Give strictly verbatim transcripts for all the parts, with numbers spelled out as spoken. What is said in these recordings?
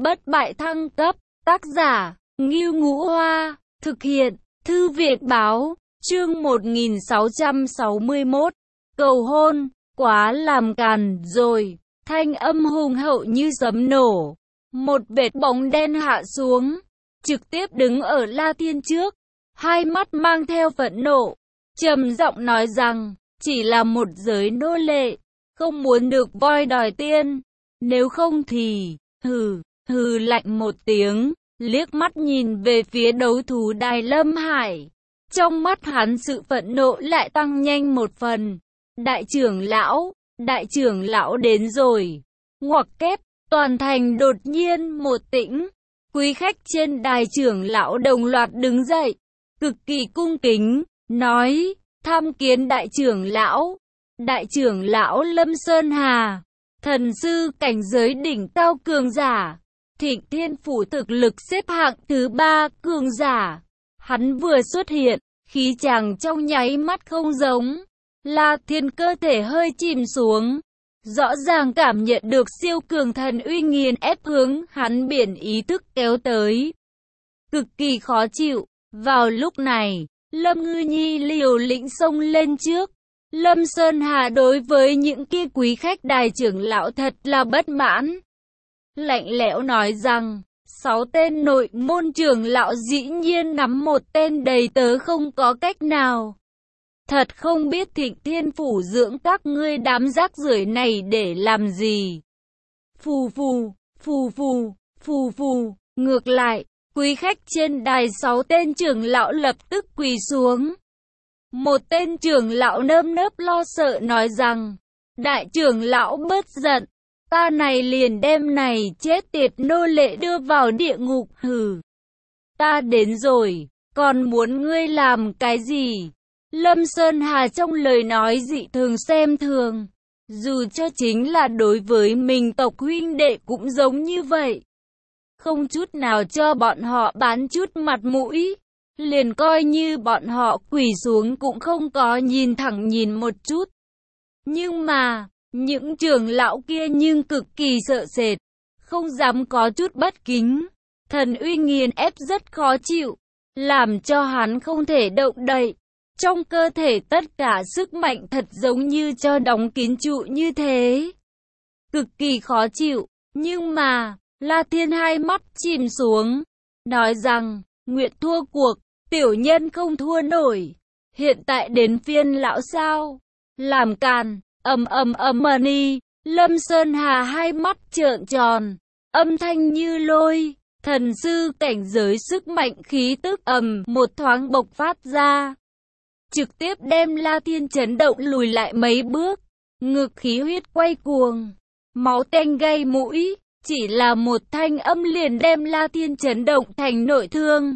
bất bại thăng cấp, tác giả, Ngưu Ngũ Hoa, thực hiện, Thư viện báo, chương một nghìn sáu trăm sáu mươi mốt, cầu hôn, quá làm càn rồi, thanh âm hùng hậu như sấm nổ, một vệt bóng đen hạ xuống, trực tiếp đứng ở La Thiên trước, hai mắt mang theo phẫn nộ, trầm giọng nói rằng, chỉ là một giới nô lệ, không muốn được voi đòi tiên, nếu không thì, hừ, hừ lạnh một tiếng, liếc mắt nhìn về phía đấu thú đài Lâm Hải. Trong mắt hắn sự phẫn nộ lại tăng nhanh một phần. Đại trưởng lão, đại trưởng lão đến rồi. Ngoặc kép, toàn thành đột nhiên một tĩnh. Quý khách trên đài trưởng lão đồng loạt đứng dậy, cực kỳ cung kính, nói, tham kiến đại trưởng lão. Đại trưởng lão Lâm Sơn Hà, thần sư cảnh giới đỉnh cao cường giả, Thịnh Thiên Phủ thực lực xếp hạng thứ ba cường giả. Hắn vừa xuất hiện, khí chàng trong nháy mắt không giống. La Thiên cơ thể hơi chìm xuống, rõ ràng cảm nhận được siêu cường thần uy nghiền ép hướng hắn biển ý thức kéo tới. Cực kỳ khó chịu, vào lúc này, Lâm Ngư Nhi liều lĩnh xông lên trước. Lâm Sơn Hà đối với những kia quý khách đài trưởng lão thật là bất mãn. Lạnh lẽo nói rằng, sáu tên nội môn trưởng lão dĩ nhiên nắm một tên đầy tớ không có cách nào. Thật không biết Thịnh Thiên Phủ dưỡng các ngươi đám rác rưởi này để làm gì. Phù phù, phù phù, phù phù, ngược lại, quý khách trên đài sáu tên trưởng lão lập tức quỳ xuống. Một tên trưởng lão nơm nớp lo sợ nói rằng, đại trưởng lão bớt giận, ta này liền đem này chết tiệt nô lệ đưa vào địa ngục, hừ. Ta đến rồi, còn muốn ngươi làm cái gì? Lâm Sơn Hà trong lời nói dị thường xem thường, dù cho chính là đối với mình tộc huynh đệ cũng giống như vậy. Không chút nào cho bọn họ bán chút mặt mũi. Liền coi như bọn họ quỳ xuống cũng không có nhìn thẳng nhìn một chút. Nhưng mà, những trưởng lão kia nhưng cực kỳ sợ sệt, không dám có chút bất kính. Thần uy nghiền ép rất khó chịu, làm cho hắn không thể động đậy. Trong cơ thể tất cả sức mạnh thật giống như cho đóng kín trụ như thế. Cực kỳ khó chịu, nhưng mà, La Thiên hai mắt chìm xuống, nói rằng, nguyện thua cuộc. Tiểu nhân không thua nổi, hiện tại đến phiên lão sao, làm càn, ầm ầm ầm mani, Lâm Sơn Hà hai mắt trợn tròn, âm thanh như lôi, thần sư cảnh giới sức mạnh khí tức ầm một thoáng bộc phát ra, trực tiếp đem La Thiên chấn động lùi lại mấy bước, ngực khí huyết quay cuồng, máu tanh gây mũi, chỉ là một thanh âm liền đem La Thiên chấn động thành nội thương.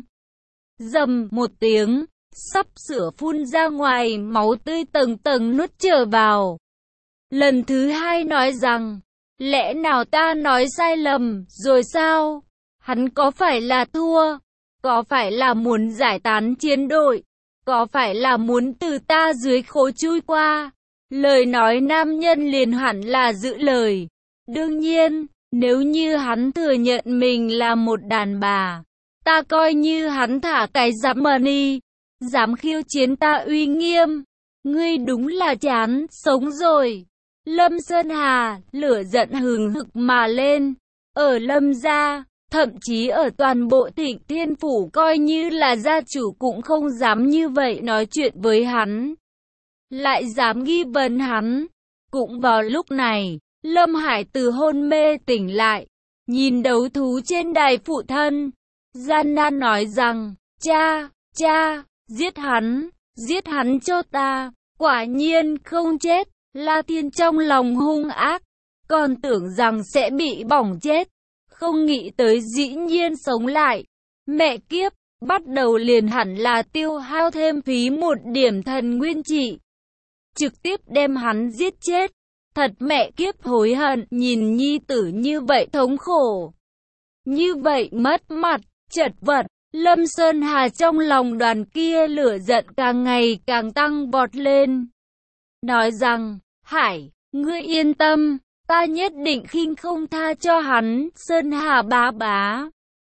Dầm một tiếng, sắp sửa phun ra ngoài, máu tươi tầng tầng nuốt trở vào. Lần thứ hai nói rằng, lẽ nào ta nói sai lầm rồi sao? Hắn có phải là thua? Có phải là muốn giải tán chiến đội? Có phải là muốn từ ta dưới khố chui qua? Lời nói nam nhân liền hẳn là giữ lời. Đương nhiên, nếu như hắn thừa nhận mình là một đàn bà, ta coi như hắn thả cái giám mani, dám khiêu chiến ta uy nghiêm, ngươi đúng là chán sống rồi. Lâm Sơn Hà, lửa giận hừng hực mà lên, ở Lâm gia, thậm chí ở toàn bộ Thịnh Thiên Phủ coi như là gia chủ cũng không dám như vậy nói chuyện với hắn, lại dám nghi vấn hắn. Cũng vào lúc này, Lâm Hải từ hôn mê tỉnh lại, nhìn đấu thú trên đài phụ thân, gian nan nói rằng, cha, cha, giết hắn, giết hắn cho ta, quả nhiên không chết. La Thiên trong lòng hung ác, còn tưởng rằng sẽ bị bỏng chết, không nghĩ tới dĩ nhiên sống lại. Mẹ kiếp, bắt đầu liền hẳn là tiêu hao thêm phí một điểm thần nguyên trị, trực tiếp đem hắn giết chết. Thật mẹ kiếp hối hận, nhìn nhi tử như vậy thống khổ, như vậy mất mặt, chật vật. Lâm Sơn Hà trong lòng đoàn kia lửa giận càng ngày càng tăng vọt lên, nói rằng, Hải, ngươi yên tâm, ta nhất định khinh không tha cho hắn, Sơn Hà bá bá.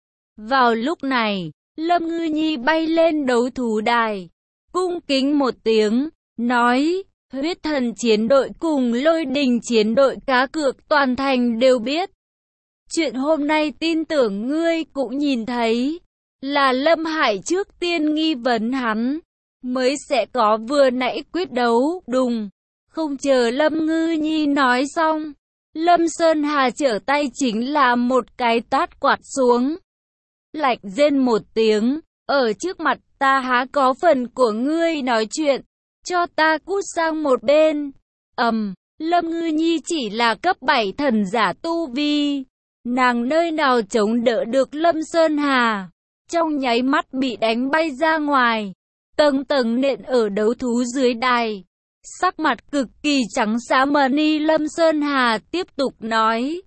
Vào lúc này, Lâm Ngư Nhi bay lên đấu thú đài, cung kính một tiếng, nói, huyết thần chiến đội cùng lôi đình chiến đội cá cược toàn thành đều biết. Chuyện hôm nay tin tưởng ngươi cũng nhìn thấy, là Lâm Hải trước tiên nghi vấn hắn, mới sẽ có vừa nãy quyết đấu, đùng. Không chờ Lâm Ngư Nhi nói xong, Lâm Sơn Hà trở tay chính là một cái tát quạt xuống. Lạnh rên một tiếng, ở trước mặt ta há có phần của ngươi nói chuyện, cho ta cút sang một bên. Ầm, Lâm Ngư Nhi chỉ là cấp bảy thần giả tu vi, nàng nơi nào chống đỡ được Lâm Sơn Hà, trong nháy mắt bị đánh bay ra ngoài, tầng tầng nện ở đấu thú dưới đài. Sắc mặt cực kỳ trắng xám mờ ni. Lâm Sơn Hà tiếp tục nói,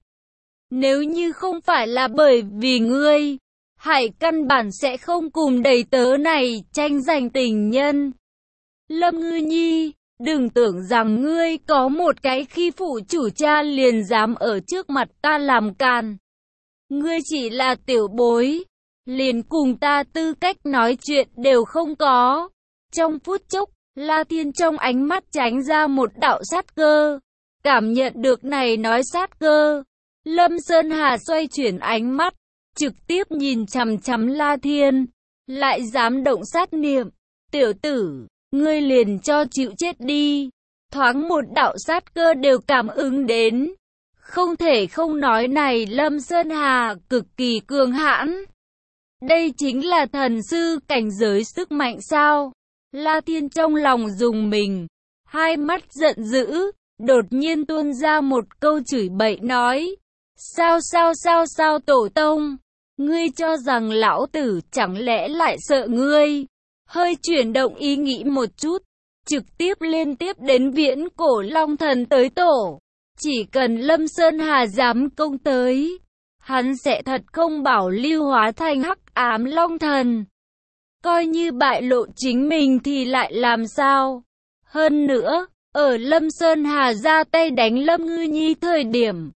nếu như không phải là bởi vì ngươi, Hải căn bản sẽ không cùng đầy tớ này tranh giành tình nhân. Lâm Ngư Nhi, đừng tưởng rằng ngươi có một cái khi phụ chủ cha liền dám ở trước mặt ta làm càn. Ngươi chỉ là tiểu bối, liền cùng ta tư cách nói chuyện đều không có. Trong phút chốc, La Thiên trong ánh mắt tránh ra một đạo sát cơ. Cảm nhận được này nói sát cơ, Lâm Sơn Hà xoay chuyển ánh mắt, trực tiếp nhìn chằm chằm La Thiên, lại dám động sát niệm. Tiểu tử, ngươi liền cho chịu chết đi. Thoáng một đạo sát cơ đều cảm ứng đến. Không thể không nói này Lâm Sơn Hà cực kỳ cường hãn. Đây chính là thần sư cảnh giới sức mạnh sao? La Thiên trong lòng rùng mình, hai mắt giận dữ, đột nhiên tuôn ra một câu chửi bậy nói. Sao sao sao sao tổ tông? Ngươi cho rằng lão tử chẳng lẽ lại sợ ngươi? Hơi chuyển động ý nghĩ một chút, trực tiếp liên tiếp đến viễn cổ long thần tới tổ. Chỉ cần Lâm Sơn Hà dám công tới, hắn sẽ thật không bảo lưu hóa thành hắc ám long thần. Coi như bại lộ chính mình thì lại làm sao? Hơn nữa, ở Lâm Sơn Hà ra tay đánh Lâm Ngư Nhi thời điểm,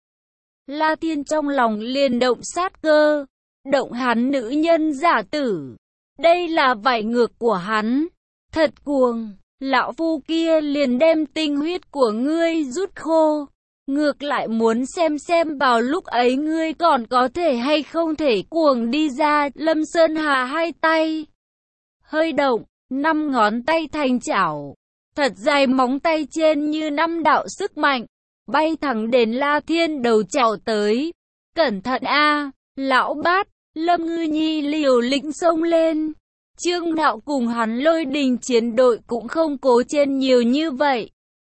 La Thiên trong lòng liền động sát cơ, động hắn nữ nhân giả tử. Đây là vảy ngược của hắn, thật cuồng. Lão phu kia liền đem tinh huyết của ngươi rút khô, ngược lại muốn xem xem vào lúc ấy ngươi còn có thể hay không thể cuồng đi ra. Lâm Sơn Hà hai tay hơi động, năm ngón tay thành chảo, thật dài móng tay trên như năm đạo sức mạnh, bay thẳng đến La Thiên đầu chảo tới. Cẩn thận a, lão bát! Lâm Ngư Nhi liều lĩnh xông lên. Trương Nạo cùng hắn lôi đình chiến đội cũng không cố trên nhiều như vậy.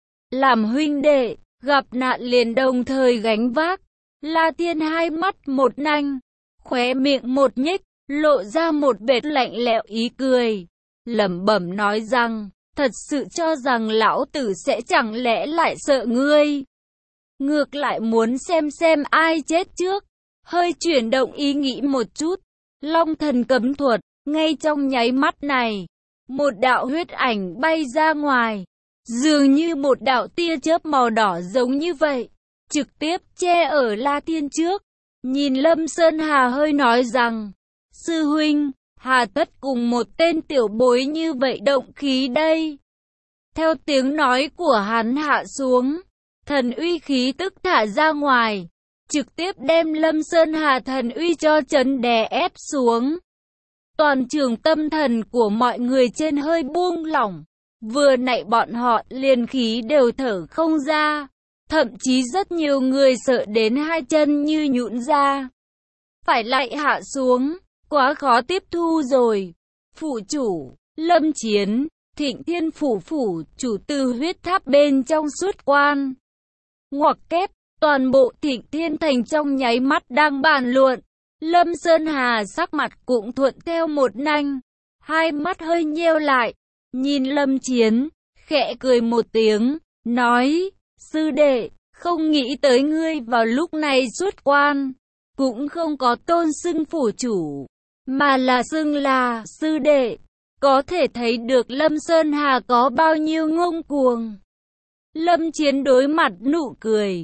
Làm huynh đệ, gặp nạn liền đồng thời gánh vác. La Thiên hai mắt một nanh, khóe miệng một nhếch, lộ ra một vệt lạnh lẽo ý cười, lẩm bẩm nói rằng, thật sự cho rằng lão tử sẽ chẳng lẽ lại sợ ngươi? Ngược lại muốn xem xem ai chết trước. Hơi chuyển động ý nghĩ một chút, Long thần cấm thuật, ngay trong nháy mắt này, một đạo huyết ảnh bay ra ngoài, dường như một đạo tia chớp màu đỏ giống như vậy, trực tiếp che ở La Thiên trước. Nhìn Lâm Sơn Hà hơi nói rằng, sư huynh, hà tất cùng một tên tiểu bối như vậy động khí đây. Theo tiếng nói của hắn hạ xuống, thần uy khí tức thả ra ngoài, trực tiếp đem Lâm Sơn Hà thần uy cho chấn đè ép xuống. Toàn trường tâm thần của mọi người trên hơi buông lỏng, vừa nãy bọn họ liền khí đều thở không ra, thậm chí rất nhiều người sợ đến hai chân như nhũn ra. Phải lại hạ xuống, quá khó tiếp thu rồi. Phủ chủ, Lâm Chiến, Thịnh Thiên phủ phủ chủ từ huyết tháp bên trong xuất quan. Ngoặc kép, toàn bộ Thịnh Thiên thành trong nháy mắt đang bàn luận. Lâm Sơn Hà sắc mặt cũng thuận theo một nanh, hai mắt hơi nheo lại, nhìn Lâm Chiến, khẽ cười một tiếng, nói, sư đệ, không nghĩ tới ngươi vào lúc này xuất quan, cũng không có tôn xưng phủ chủ, mà là xưng là sư đệ, có thể thấy được Lâm Sơn Hà có bao nhiêu ngông cuồng. Lâm Chiến đối mặt nụ cười,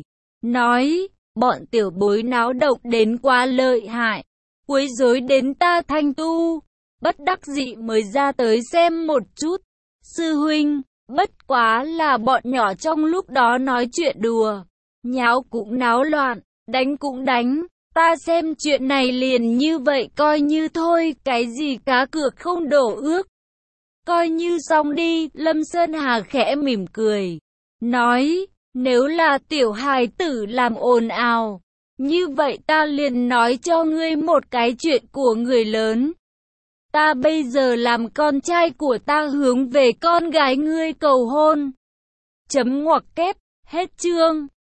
nói, bọn tiểu bối náo động đến quá lợi hại, quấy rối đến ta thanh tu, bất đắc dĩ mới ra tới xem một chút. Sư huynh, bất quá là bọn nhỏ trong lúc đó nói chuyện đùa, nháo cũng náo loạn, đánh cũng đánh, ta xem chuyện này liền như vậy coi như thôi, cái gì cá cược không đổ ước. Coi như xong đi, Lâm Sơn Hà khẽ mỉm cười, nói, nếu là tiểu hài tử làm ồn ào, như vậy ta liền nói cho ngươi một cái chuyện của người lớn. Ta bây giờ làm con trai của ta hướng về con gái ngươi cầu hôn. Chấm ngoặc kép, hết chương.